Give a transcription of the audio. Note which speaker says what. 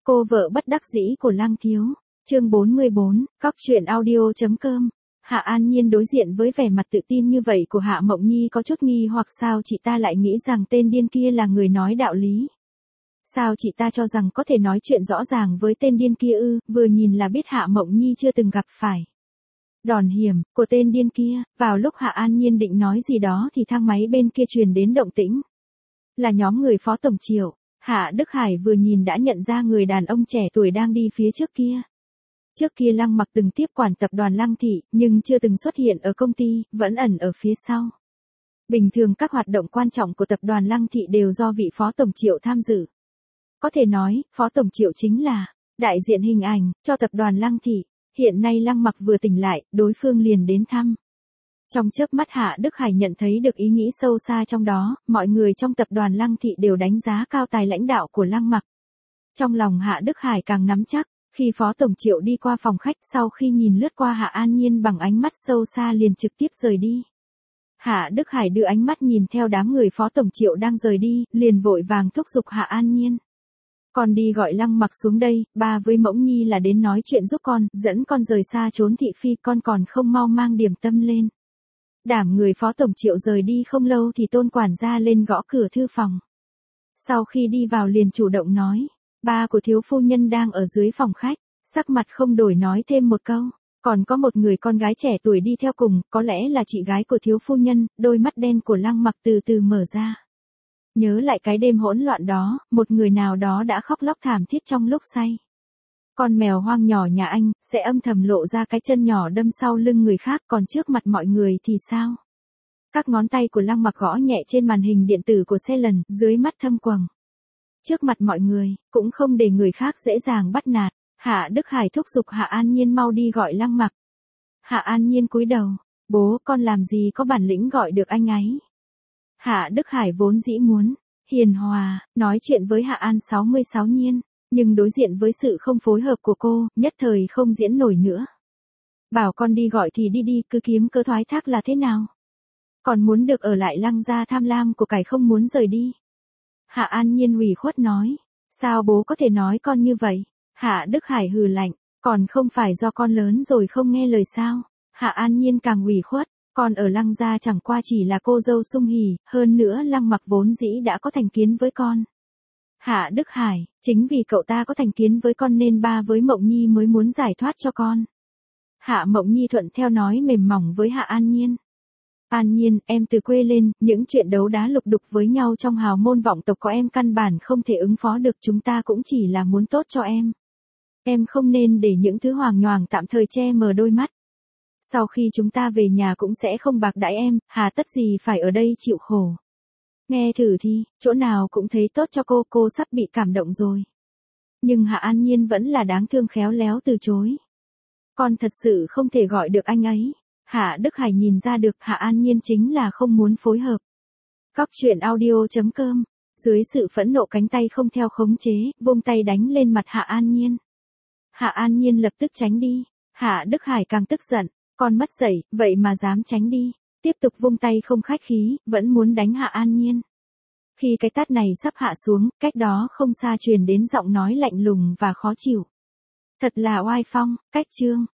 Speaker 1: Cô vợ bất đắc dĩ của Lăng Thiếu. Chương 44, Cóc truyện audio.com. Hạ An Nhiên đối diện với vẻ mặt tự tin như vậy của Hạ Mộng Nhi có chút nghi hoặc sao chị ta lại nghĩ rằng tên điên kia là người nói đạo lý. Sao chị ta cho rằng có thể nói chuyện rõ ràng với tên điên kia ư, vừa nhìn là biết Hạ Mộng Nhi chưa từng gặp phải đòn hiểm của tên điên kia. Vào lúc Hạ An Nhiên định nói gì đó thì thang máy bên kia truyền đến động tĩnh. Là nhóm người Phó Tổng Triệu. Hạ Đức Hải vừa nhìn đã nhận ra người đàn ông trẻ tuổi đang đi phía trước kia. Trước kia Lăng Mặc từng tiếp quản tập đoàn Lăng Thị, nhưng chưa từng xuất hiện ở công ty, vẫn ẩn ở phía sau. Bình thường các hoạt động quan trọng của tập đoàn Lăng Thị đều do vị Phó Tổng Triệu tham dự. Có thể nói, Phó Tổng Triệu chính là đại diện hình ảnh cho tập đoàn Lăng Thị. Hiện nay Lăng Mặc vừa tỉnh lại, đối phương liền đến thăm. Trong chớp mắt Hạ Đức Hải nhận thấy được ý nghĩ sâu xa trong đó, mọi người trong tập đoàn Lăng Thị đều đánh giá cao tài lãnh đạo của Lăng Mặc. Trong lòng Hạ Đức Hải càng nắm chắc, khi Phó Tổng Triệu đi qua phòng khách sau khi nhìn lướt qua Hạ An Nhiên bằng ánh mắt sâu xa liền trực tiếp rời đi. Hạ Đức Hải đưa ánh mắt nhìn theo đám người Phó Tổng Triệu đang rời đi, liền vội vàng thúc giục Hạ An Nhiên. Con đi gọi Lăng Mặc xuống đây, ba với Mộng Nhi là đến nói chuyện giúp con, dẫn con rời xa trốn thị phi, con còn không mau mang điểm tâm lên. Đảm người Phó Tổng Triệu rời đi không lâu thì Tôn quản gia lên gõ cửa thư phòng. Sau khi đi vào liền chủ động nói, ba của thiếu phu nhân đang ở dưới phòng khách, sắc mặt không đổi nói thêm một câu, còn có một người con gái trẻ tuổi đi theo cùng, có lẽ là chị gái của thiếu phu nhân. Đôi mắt đen của Lăng Mặc từ từ mở ra. Nhớ lại cái đêm hỗn loạn đó, một người nào đó đã khóc lóc thảm thiết trong lúc say. Con mèo hoang nhỏ nhà anh sẽ âm thầm lộ ra cái chân nhỏ đâm sau lưng người khác, còn trước mặt mọi người thì sao? Các ngón tay của Lăng Mặc gõ nhẹ trên màn hình điện tử của xe lần, dưới mắt thâm quầng. Trước mặt mọi người, cũng không để người khác dễ dàng bắt nạt. Hạ Đức Hải thúc giục Hạ An Nhiên mau đi gọi Lăng Mặc. Hạ An Nhiên cúi đầu, bố con làm gì có bản lĩnh gọi được anh ấy. Hạ Đức Hải vốn dĩ muốn hiền hòa, nói chuyện với Hạ An 66 Nhiên, nhưng đối diện với sự không phối hợp của cô, nhất thời không diễn nổi nữa. Bảo con đi gọi thì đi đi, cứ kiếm cớ thoái thác là thế nào? Còn muốn được ở lại Lăng gia tham lam của cải không muốn rời đi. Hạ An Nhiên ủy khuất nói, sao bố có thể nói con như vậy? Hạ Đức Hải hừ lạnh, còn không phải do con lớn rồi không nghe lời sao? Hạ An Nhiên càng ủy khuất, con ở Lăng gia chẳng qua chỉ là cô dâu sung hỉ, hơn nữa Lăng Mặc vốn dĩ đã có thành kiến với con. Hạ Đức Hải, chính vì cậu ta có thành kiến với con nên ba với Mộng Nhi mới muốn giải thoát cho con. Hạ Mộng Nhi thuận theo nói mềm mỏng với Hạ An Nhiên. An Nhiên, em từ quê lên, những chuyện đấu đá lục đục với nhau trong hào môn vọng tộc có em căn bản không thể ứng phó được, chúng ta cũng chỉ là muốn tốt cho em. Em không nên để những thứ hoàng nhoàng tạm thời che mờ đôi mắt. Sau khi chúng ta về nhà cũng sẽ không bạc đãi em, hà tất gì phải ở đây chịu khổ. Nghe thử thì, chỗ nào cũng thấy tốt cho cô sắp bị cảm động rồi. Nhưng Hạ An Nhiên vẫn là đáng thương khéo léo từ chối. Con thật sự không thể gọi được anh ấy. Hạ Đức Hải nhìn ra được Hạ An Nhiên chính là không muốn phối hợp. Cóc truyện audio.com. Dưới sự phẫn nộ cánh tay không theo khống chế, vung tay đánh lên mặt Hạ An Nhiên. Hạ An Nhiên lập tức tránh đi. Hạ Đức Hải càng tức giận, con mất dạy, vậy mà dám tránh đi. Tiếp tục vung tay không khách khí, vẫn muốn đánh Hạ An Nhiên. Khi cái tát này sắp hạ xuống, cách đó không xa truyền đến giọng nói lạnh lùng và khó chịu. Thật là oai phong, cách trương.